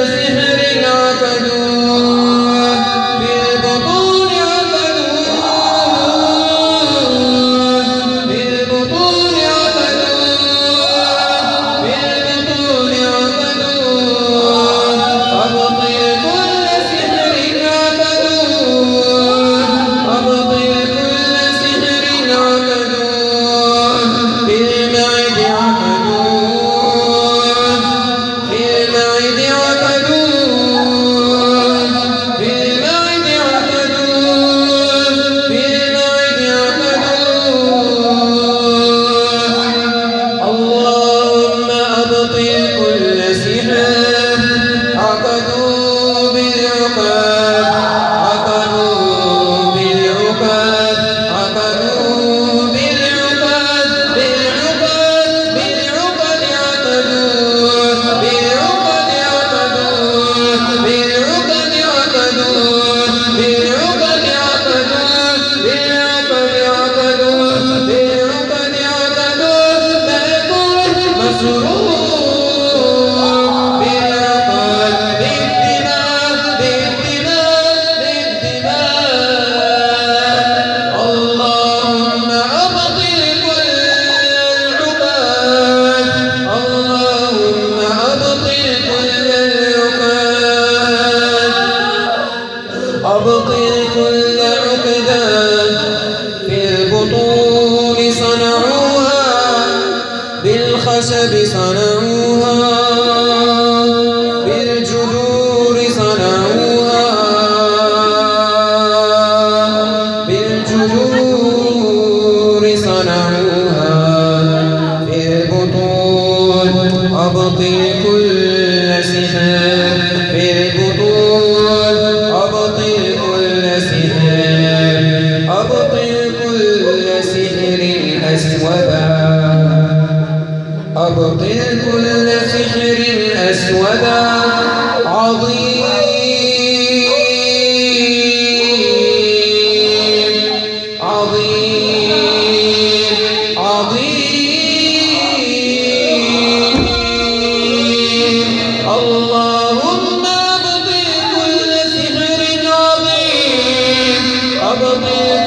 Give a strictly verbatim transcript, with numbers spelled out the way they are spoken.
بالخشب صنعوها بالجذور صنعوها بالجذور صنعوها في البطون أبطل كل سحر في البطون أبطل كل سحر أبطل كل سحر أسودا أبطل كل سحر أسودا عظيم عظيم عظيم اللهم أبطل كل سحر عظيم أبطل